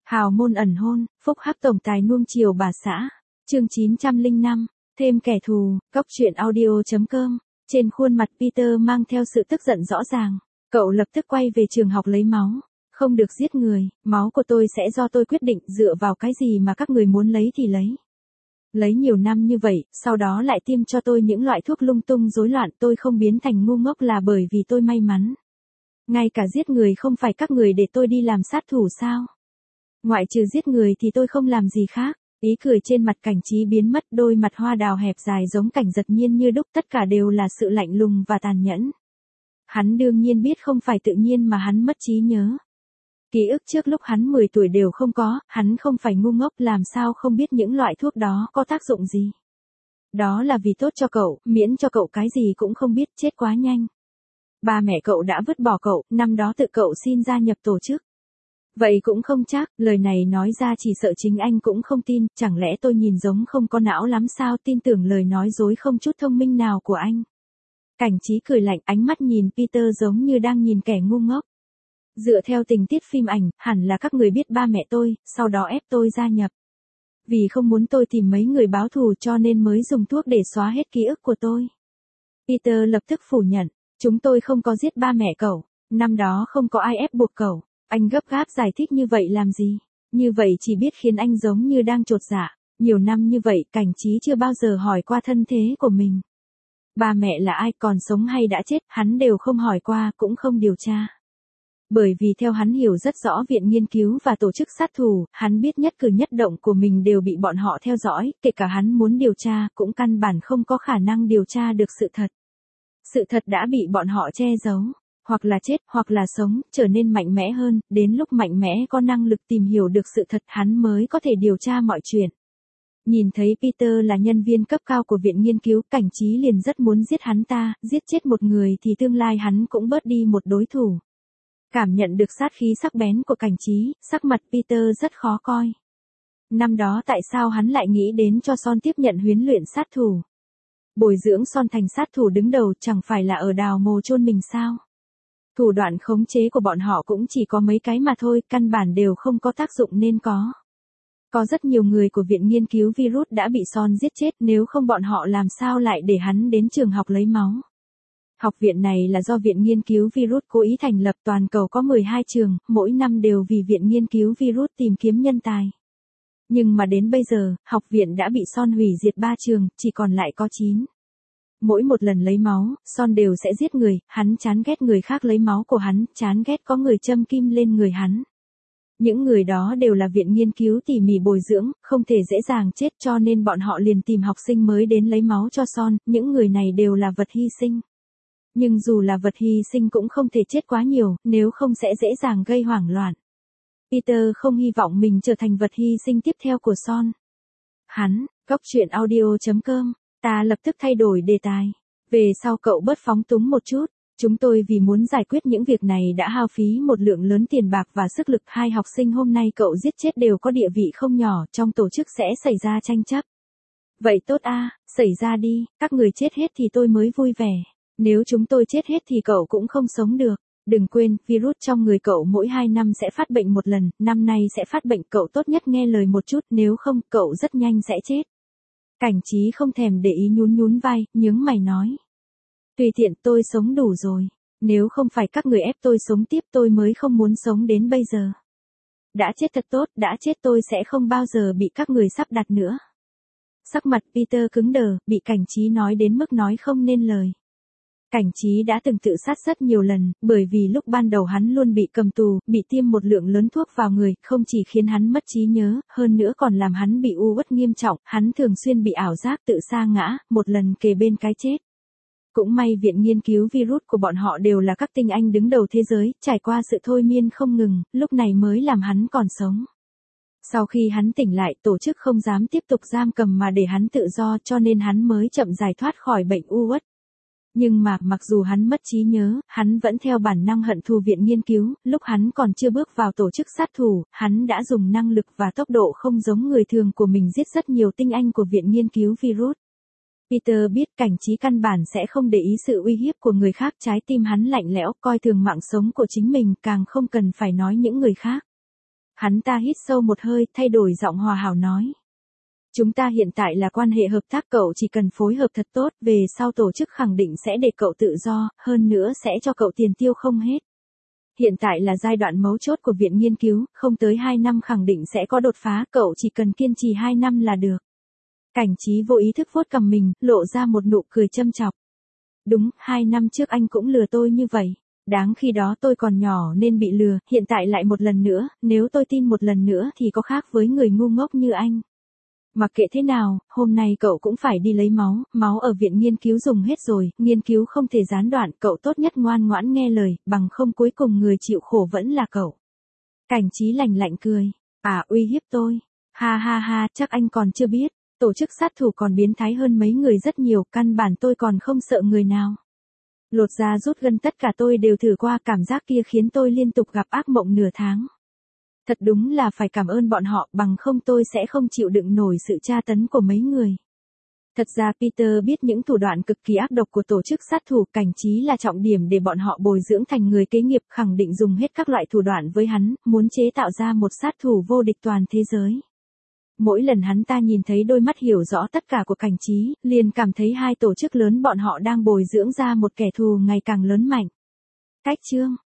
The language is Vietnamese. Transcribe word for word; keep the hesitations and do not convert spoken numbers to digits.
Hào môn ẩn hôn, phúc hắc tổng tài nuông chiều bà xã. Chương chín trăm lẻ năm, thêm kẻ thù, cóc truyện audio.com. Trên khuôn mặt Peter mang theo sự tức giận rõ ràng. Cậu lập tức quay về trường học lấy máu. Không được giết người, máu của tôi sẽ do tôi quyết định, dựa vào cái gì mà các người muốn lấy thì lấy. Lấy nhiều năm như vậy, sau đó lại tiêm cho tôi những loại thuốc lung tung rối loạn, tôi không biến thành ngu ngốc là bởi vì tôi may mắn. Ngay cả giết người không phải các người để tôi đi làm sát thủ sao? Ngoại trừ giết người thì tôi không làm gì khác. Ý cười trên mặt Cảnh Trí biến mất, đôi mặt hoa đào hẹp dài giống Cảnh Giật nhiên như đúc, tất cả đều là sự lạnh lùng và tàn nhẫn. Hắn đương nhiên biết không phải tự nhiên mà hắn mất trí nhớ. Ký ức trước lúc hắn mười tuổi đều không có, hắn không phải ngu ngốc, làm sao không biết những loại thuốc đó có tác dụng gì. Đó là vì tốt cho cậu, miễn cho cậu cái gì cũng không biết, chết quá nhanh. Ba mẹ cậu đã vứt bỏ cậu, năm đó tự cậu xin gia nhập tổ chức. Vậy cũng không chắc, lời này nói ra chỉ sợ chính anh cũng không tin, chẳng lẽ tôi nhìn giống không có não lắm sao, tin tưởng lời nói dối không chút thông minh nào của anh. Cảnh Trí cười lạnh, ánh mắt nhìn Peter giống như đang nhìn kẻ ngu ngốc. Dựa theo tình tiết phim ảnh, hẳn là các người biết ba mẹ tôi, sau đó ép tôi gia nhập. Vì không muốn tôi tìm mấy người báo thù cho nên mới dùng thuốc để xóa hết ký ức của tôi. Peter lập tức phủ nhận, chúng tôi không có giết ba mẹ cậu, năm đó không có ai ép buộc cậu. Anh gấp gáp giải thích như vậy làm gì? Như vậy chỉ biết khiến anh giống như đang chột dạ. Nhiều năm như vậy, Cảnh Trí chưa bao giờ hỏi qua thân thế của mình. Ba mẹ là ai, còn sống hay đã chết, hắn đều không hỏi qua, cũng không điều tra. Bởi vì theo hắn hiểu rất rõ viện nghiên cứu và tổ chức sát thủ, hắn biết nhất cử nhất động của mình đều bị bọn họ theo dõi, kể cả hắn muốn điều tra, cũng căn bản không có khả năng điều tra được sự thật. Sự thật đã bị bọn họ che giấu. Hoặc là chết, hoặc là sống, trở nên mạnh mẽ hơn, đến lúc mạnh mẽ có năng lực tìm hiểu được sự thật, hắn mới có thể điều tra mọi chuyện. Nhìn thấy Peter là nhân viên cấp cao của viện nghiên cứu, Cảnh Trí liền rất muốn giết hắn ta, giết chết một người thì tương lai hắn cũng bớt đi một đối thủ. Cảm nhận được sát khí sắc bén của Cảnh Trí, sắc mặt Peter rất khó coi. Năm đó tại sao hắn lại nghĩ đến cho Son tiếp nhận huấn luyện sát thủ? Bồi dưỡng Son thành sát thủ đứng đầu chẳng phải là ở đào mồ chôn mình sao? Thủ đoạn khống chế của bọn họ cũng chỉ có mấy cái mà thôi, căn bản đều không có tác dụng nên có. Có rất nhiều người của viện nghiên cứu virus đã bị Son giết chết, nếu không bọn họ làm sao lại để hắn đến trường học lấy máu. Học viện này là do viện nghiên cứu virus cố ý thành lập, toàn cầu có mười hai trường, mỗi năm đều vì viện nghiên cứu virus tìm kiếm nhân tài. Nhưng mà đến bây giờ, học viện đã bị Son hủy diệt ba trường, chỉ còn lại có chín. Mỗi một lần lấy máu, Son đều sẽ giết người, hắn chán ghét người khác lấy máu của hắn, chán ghét có người châm kim lên người hắn. Những người đó đều là viện nghiên cứu tỉ mỉ bồi dưỡng, không thể dễ dàng chết cho nên bọn họ liền tìm học sinh mới đến lấy máu cho Son, những người này đều là vật hy sinh. Nhưng dù là vật hy sinh cũng không thể chết quá nhiều, nếu không sẽ dễ dàng gây hoảng loạn. Peter không hy vọng mình trở thành vật hy sinh tiếp theo của Son. Hắn, cóc truyện audio.com. Ta lập tức thay đổi đề tài. Về sau cậu bớt phóng túng một chút. Chúng tôi vì muốn giải quyết những việc này đã hao phí một lượng lớn tiền bạc và sức lực. Hai học sinh hôm nay cậu giết chết đều có địa vị không nhỏ, trong tổ chức sẽ xảy ra tranh chấp. Vậy tốt a, xảy ra đi, các người chết hết thì tôi mới vui vẻ. Nếu chúng tôi chết hết thì cậu cũng không sống được. Đừng quên, virus trong người cậu mỗi hai năm sẽ phát bệnh một lần, năm nay sẽ phát bệnh, cậu tốt nhất nghe lời một chút, nếu không, cậu rất nhanh sẽ chết. Cảnh Trí không thèm để ý nhún nhún vai, nhướng mày nói. Tùy tiện, tôi sống đủ rồi. Nếu không phải các người ép tôi sống tiếp tôi mới không muốn sống đến bây giờ. Đã chết thật tốt, đã chết tôi sẽ không bao giờ bị các người sắp đặt nữa. Sắc mặt Peter cứng đờ, bị Cảnh Trí nói đến mức nói không nên lời. Cảnh Trí đã từng tự sát rất nhiều lần, bởi vì lúc ban đầu hắn luôn bị cầm tù, bị tiêm một lượng lớn thuốc vào người, không chỉ khiến hắn mất trí nhớ, hơn nữa còn làm hắn bị u uất nghiêm trọng, hắn thường xuyên bị ảo giác tự sa ngã, một lần kề bên cái chết. Cũng may viện nghiên cứu virus của bọn họ đều là các tinh anh đứng đầu thế giới, trải qua sự thôi miên không ngừng, lúc này mới làm hắn còn sống. Sau khi hắn tỉnh lại, tổ chức không dám tiếp tục giam cầm mà để hắn tự do cho nên hắn mới chậm giải thoát khỏi bệnh u uất. Nhưng mà, mặc dù hắn mất trí nhớ, hắn vẫn theo bản năng hận thù viện nghiên cứu, lúc hắn còn chưa bước vào tổ chức sát thủ, hắn đã dùng năng lực và tốc độ không giống người thường của mình giết rất nhiều tinh anh của viện nghiên cứu virus. Peter biết Cảnh Trí căn bản sẽ không để ý sự uy hiếp của người khác, trái tim hắn lạnh lẽo, coi thường mạng sống của chính mình, càng không cần phải nói những người khác. Hắn ta hít sâu một hơi, thay đổi giọng hòa hảo nói. Chúng ta hiện tại là quan hệ hợp tác, cậu chỉ cần phối hợp thật tốt, về sau tổ chức khẳng định sẽ để cậu tự do, hơn nữa sẽ cho cậu tiền tiêu không hết. Hiện tại là giai đoạn mấu chốt của viện nghiên cứu, không tới hai năm khẳng định sẽ có đột phá, cậu chỉ cần kiên trì hai năm là được. Cảnh Trí vô ý thức vuốt cằm mình, lộ ra một nụ cười châm chọc. Đúng, hai năm trước anh cũng lừa tôi như vậy. Đáng khi đó tôi còn nhỏ nên bị lừa, hiện tại lại một lần nữa, nếu tôi tin một lần nữa thì có khác với người ngu ngốc như anh. Mặc kệ thế nào, hôm nay cậu cũng phải đi lấy máu, máu ở viện nghiên cứu dùng hết rồi, nghiên cứu không thể gián đoạn, cậu tốt nhất ngoan ngoãn nghe lời, bằng không cuối cùng người chịu khổ vẫn là cậu. Cảnh Trí lạnh lạnh cười, à uy hiếp tôi, ha ha ha, chắc anh còn chưa biết, tổ chức sát thủ còn biến thái hơn mấy người rất nhiều, căn bản tôi còn không sợ người nào. Lột da rút gân tất cả tôi đều thử qua, cảm giác kia khiến tôi liên tục gặp ác mộng nửa tháng. Thật đúng là phải cảm ơn bọn họ, bằng không tôi sẽ không chịu đựng nổi sự tra tấn của mấy người. Thật ra Peter biết những thủ đoạn cực kỳ ác độc của tổ chức sát thủ, Cảnh Trí là trọng điểm để bọn họ bồi dưỡng thành người kế nghiệp, khẳng định dùng hết các loại thủ đoạn với hắn, muốn chế tạo ra một sát thủ vô địch toàn thế giới. Mỗi lần hắn ta nhìn thấy đôi mắt hiểu rõ tất cả của Cảnh Trí, liền cảm thấy hai tổ chức lớn bọn họ đang bồi dưỡng ra một kẻ thù ngày càng lớn mạnh. Cách chương